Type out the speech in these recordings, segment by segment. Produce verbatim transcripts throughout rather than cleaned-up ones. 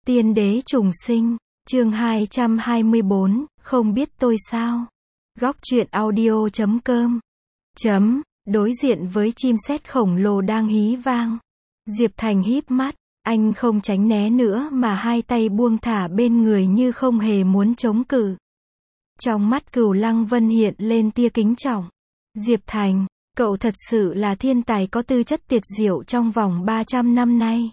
Tiên đế trùng sinh, chương hai trăm hai mươi bốn, không biết tôi sao. Góc truyện audio chấm com. Chấm, đối diện với chim sét khổng lồ đang hí vang. Diệp Thành híp mắt, anh không tránh né nữa mà hai tay buông thả bên người như không hề muốn chống cự. Trong mắt Cửu Lăng Vân hiện lên tia kính trọng. Diệp Thành, cậu thật sự là thiên tài có tư chất tuyệt diệu trong vòng ba trăm năm nay.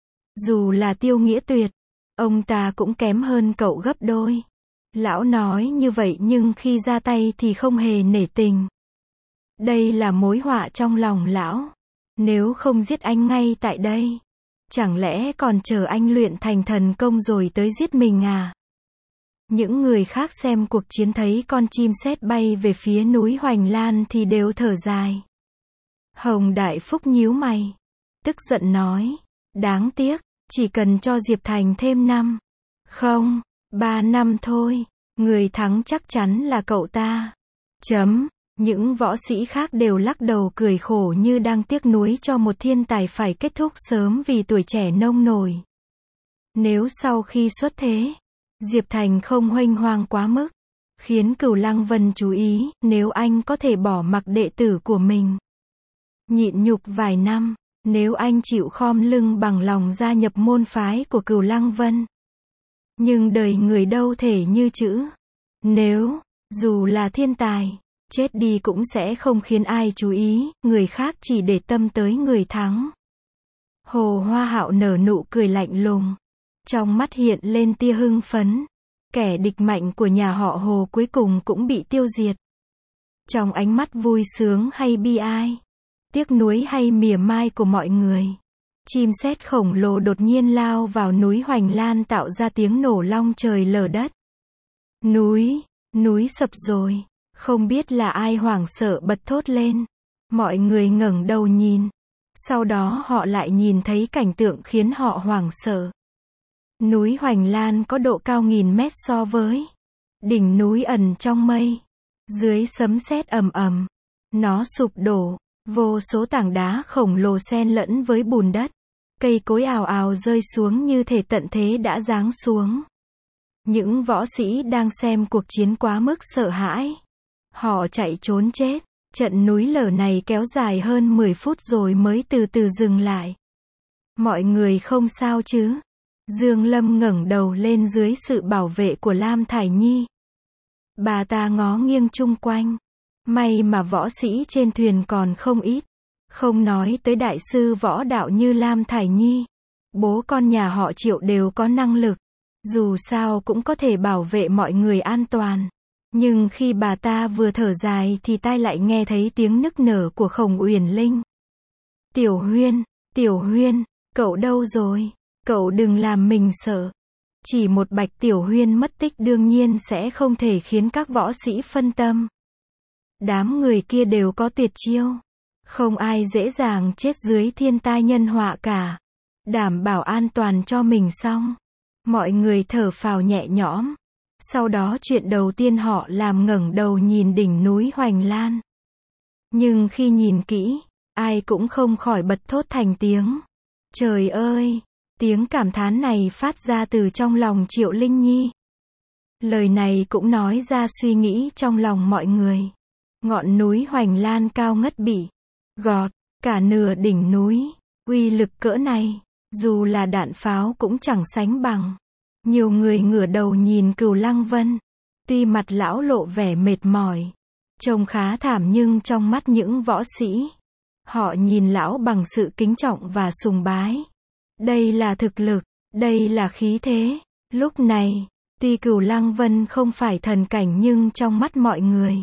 Dù là Tiêu Nghĩa Tuyệt, ông ta cũng kém hơn cậu gấp đôi. Lão nói như vậy nhưng khi ra tay thì không hề nể tình. Đây là mối họa trong lòng lão. Nếu không giết anh ngay tại đây, chẳng lẽ còn chờ anh luyện thành thần công rồi tới giết mình à? Những người khác xem cuộc chiến thấy con chim sét bay về phía núi Hoành Lan thì đều thở dài. Hồng Đại Phúc nhíu mày, tức giận nói, đáng tiếc, chỉ cần cho Diệp Thành thêm năm, không, ba năm thôi, người thắng chắc chắn là cậu ta. Chấm, những võ sĩ khác đều lắc đầu cười khổ như đang tiếc nuối cho một thiên tài phải kết thúc sớm vì tuổi trẻ nông nổi. Nếu sau khi xuất thế, Diệp Thành không huênh hoang quá mức, khiến Cửu Lăng Vân chú ý, nếu anh có thể bỏ mặc đệ tử của mình, nhịn nhục vài năm, nếu anh chịu khom lưng bằng lòng gia nhập môn phái của Cửu Lăng Vân. Nhưng đời người đâu thể như chữ nếu, dù là thiên tài, chết đi cũng sẽ không khiến ai chú ý, người khác chỉ để tâm tới người thắng. Hồ Hoa Hạo nở nụ cười lạnh lùng, trong mắt hiện lên tia hưng phấn. Kẻ địch mạnh của nhà họ Hồ cuối cùng cũng bị tiêu diệt. Trong ánh mắt vui sướng hay bi ai, tiếc nuối hay mỉa mai của mọi người, chim sét khổng lồ đột nhiên lao vào núi Hoành Lan tạo ra tiếng nổ long trời lở đất. Núi, núi sập rồi, không biết là ai hoảng sợ bật thốt lên. Mọi người ngẩng đầu nhìn, sau đó họ lại nhìn thấy cảnh tượng khiến họ hoảng sợ. Núi Hoành Lan có độ cao nghìn mét so với đỉnh núi ẩn trong mây. Dưới sấm sét ầm ầm, nó sụp đổ, vô số tảng đá khổng lồ xen lẫn với bùn đất. Cây cối ào ào rơi xuống như thể tận thế đã giáng xuống. Những võ sĩ đang xem cuộc chiến quá mức sợ hãi. Họ chạy trốn chết. Trận núi lở này kéo dài hơn mười phút rồi mới từ từ dừng lại. Mọi người không sao chứ? Dương Lâm ngẩng đầu lên dưới sự bảo vệ của Lam Thải Nhi. Bà ta ngó nghiêng chung quanh. May mà võ sĩ trên thuyền còn không ít. Không nói tới đại sư võ đạo như Lam Thải Nhi. Bố con nhà họ Triệu đều có năng lực. Dù sao cũng có thể bảo vệ mọi người an toàn. Nhưng khi bà ta vừa thở dài thì tai lại nghe thấy tiếng nức nở của Khổng Uyển Linh. Tiểu Huyên, Tiểu Huyên, cậu đâu rồi? Cậu đừng làm mình sợ. Chỉ một Bạch Tiểu Huyên mất tích đương nhiên sẽ không thể khiến các võ sĩ phân tâm. Đám người kia đều có tuyệt chiêu. Không ai dễ dàng chết dưới thiên tai nhân họa cả. Đảm bảo an toàn cho mình xong. Mọi người thở phào nhẹ nhõm. Sau đó chuyện đầu tiên họ làm ngẩng đầu nhìn đỉnh núi Hoành Lan. Nhưng khi nhìn kỹ, ai cũng không khỏi bật thốt thành tiếng. Trời ơi! Tiếng cảm thán này phát ra từ trong lòng Triệu Linh Nhi. Lời này cũng nói ra suy nghĩ trong lòng mọi người. Ngọn núi Hoành Lan cao ngất bỉ, gọt, cả nửa đỉnh núi, uy lực cỡ này, dù là đạn pháo cũng chẳng sánh bằng. Nhiều người ngửa đầu nhìn Cửu Lăng Vân. Tuy mặt lão lộ vẻ mệt mỏi, trông khá thảm nhưng trong mắt những võ sĩ, họ nhìn lão bằng sự kính trọng và sùng bái. Đây là thực lực, đây là khí thế. Lúc này, tuy Cửu Lăng Vân không phải thần cảnh nhưng trong mắt mọi người,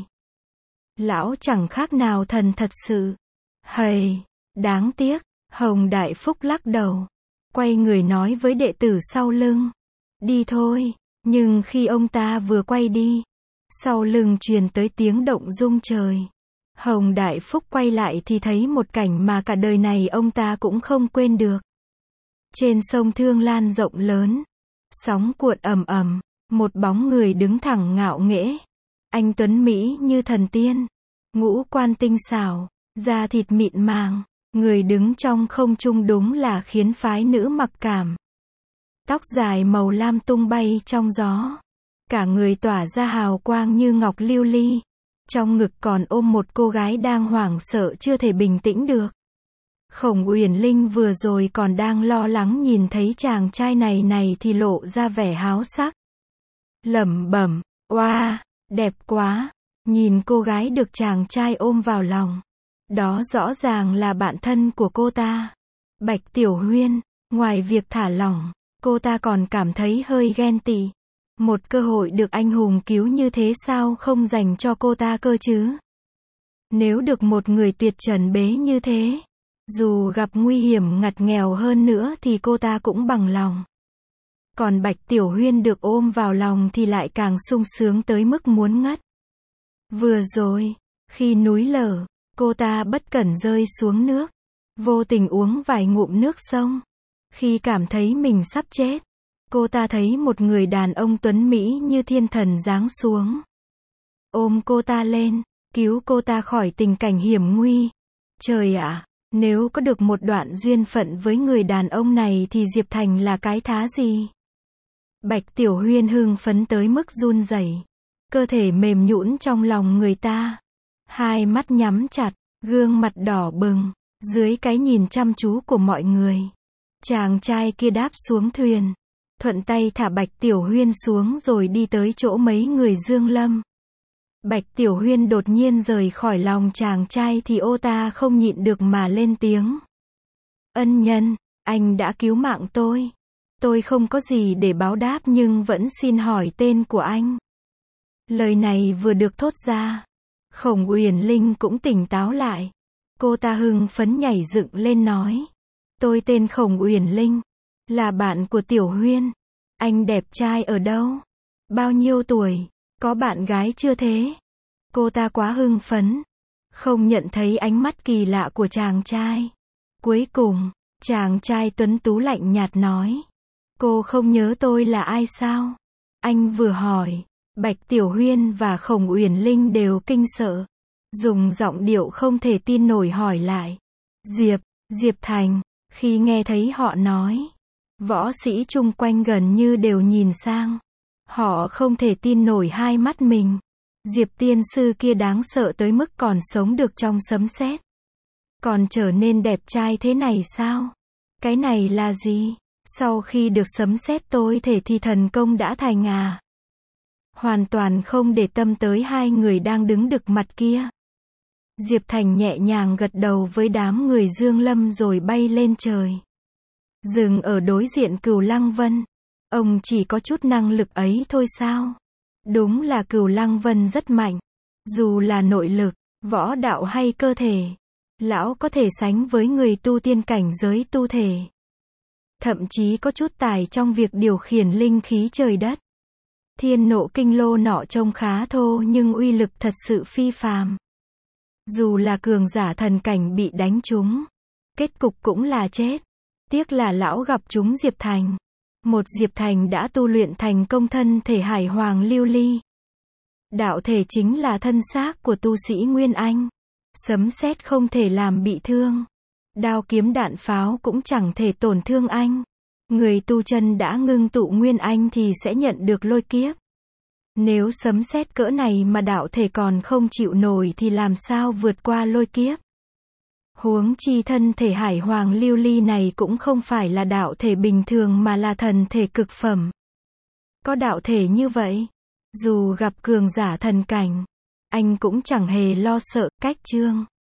lão chẳng khác nào thần thật sự. Hầy, đáng tiếc, Hồng Đại Phúc lắc đầu, quay người nói với đệ tử sau lưng. Đi thôi, nhưng khi ông ta vừa quay đi, sau lưng truyền tới tiếng động rung trời. Hồng Đại Phúc quay lại thì thấy một cảnh mà cả đời này ông ta cũng không quên được. Trên sông Thương Lan rộng lớn, sóng cuộn ầm ầm, một bóng người đứng thẳng ngạo nghễ. Anh tuấn mỹ như thần tiên, ngũ quan tinh xảo, da thịt mịn màng, người đứng trong không trung đúng là khiến phái nữ mặc cảm. Tóc dài màu lam tung bay trong gió. Cả người tỏa ra hào quang như ngọc lưu ly. Trong ngực còn ôm một cô gái đang hoảng sợ chưa thể bình tĩnh được. Khổng Uyển Linh vừa rồi còn đang lo lắng nhìn thấy chàng trai này này thì lộ ra vẻ háo sắc. Lẩm bẩm, oa, đẹp quá. Nhìn cô gái được chàng trai ôm vào lòng. Đó rõ ràng là bạn thân của cô ta. Bạch Tiểu Huyên, ngoài việc thả lỏng, cô ta còn cảm thấy hơi ghen tị. Một cơ hội được anh hùng cứu như thế sao không dành cho cô ta cơ chứ? Nếu được một người tuyệt trần bế như thế, dù gặp nguy hiểm ngặt nghèo hơn nữa thì cô ta cũng bằng lòng. Còn Bạch Tiểu Huyên được ôm vào lòng thì lại càng sung sướng tới mức muốn ngất. Vừa rồi, khi núi lở, cô ta bất cẩn rơi xuống nước, vô tình uống vài ngụm nước sông. Khi cảm thấy mình sắp chết, cô ta thấy một người đàn ông tuấn mỹ như thiên thần giáng xuống. Ôm cô ta lên, cứu cô ta khỏi tình cảnh hiểm nguy. Trời ạ, nếu có được một đoạn duyên phận với người đàn ông này thì Diệp Thành là cái thá gì? Bạch Tiểu Huyên hưng phấn tới mức run rẩy, cơ thể mềm nhũn trong lòng người ta. Hai mắt nhắm chặt, gương mặt đỏ bừng, dưới cái nhìn chăm chú của mọi người. Chàng trai kia đáp xuống thuyền, thuận tay thả Bạch Tiểu Huyên xuống rồi đi tới chỗ mấy người Dương Lâm. Bạch Tiểu Huyên đột nhiên rời khỏi lòng chàng trai thì ô ta không nhịn được mà lên tiếng. Ân nhân, anh đã cứu mạng tôi. Tôi không có gì để báo đáp nhưng vẫn xin hỏi tên của anh. Lời này vừa được thốt ra, Khổng Uyển Linh cũng tỉnh táo lại. Cô ta hưng phấn nhảy dựng lên nói. Tôi tên Khổng Uyển Linh, là bạn của Tiểu Huyên. Anh đẹp trai ở đâu? Bao nhiêu tuổi? Có bạn gái chưa thế? Cô ta quá hưng phấn, không nhận thấy ánh mắt kỳ lạ của chàng trai. Cuối cùng, chàng trai tuấn tú lạnh nhạt nói. Cô không nhớ tôi là ai sao? Anh vừa hỏi, Bạch Tiểu Huyên và Khổng Uyển Linh đều kinh sợ. Dùng giọng điệu không thể tin nổi hỏi lại. Diệp, Diệp Thành. Khi nghe thấy họ nói, võ sĩ chung quanh gần như đều nhìn sang. Họ không thể tin nổi hai mắt mình. Diệp tiên sư kia đáng sợ tới mức còn sống được trong sấm sét. Còn trở nên đẹp trai thế này sao? Cái này là gì? Sau khi được sấm sét tôi thể thì thần công đã thành à? Hoàn toàn không để tâm tới hai người đang đứng đực mặt kia. Diệp Thành nhẹ nhàng gật đầu với đám người Dương Lâm rồi bay lên trời. Dừng ở đối diện Cửu Lăng Vân. Ông chỉ có chút năng lực ấy thôi sao? Đúng là Cửu Lăng Vân rất mạnh. Dù là nội lực, võ đạo hay cơ thể, lão có thể sánh với người tu tiên cảnh giới tu thể. Thậm chí có chút tài trong việc điều khiển linh khí trời đất. Thiên Nộ Kinh Lô nọ trông khá thô nhưng uy lực thật sự phi phàm. Dù là cường giả thần cảnh bị đánh trúng, kết cục cũng là chết. Tiếc là lão gặp trúng Diệp Thành. Một Diệp Thành đã tu luyện thành công thân thể hải hoàng lưu ly. Đạo thể chính là thân xác của tu sĩ Nguyên Anh. Sấm sét không thể làm bị thương. Đao kiếm đạn pháo cũng chẳng thể tổn thương anh. Người tu chân đã ngưng tụ Nguyên Anh thì sẽ nhận được lôi kiếp. Nếu sấm sét cỡ này mà đạo thể còn không chịu nổi thì làm sao vượt qua lôi kiếp? Huống chi thân thể hải hoàng lưu ly này cũng không phải là đạo thể bình thường mà là thần thể cực phẩm. Có đạo thể như vậy, dù gặp cường giả thần cảnh, anh cũng chẳng hề lo sợ. Cách chương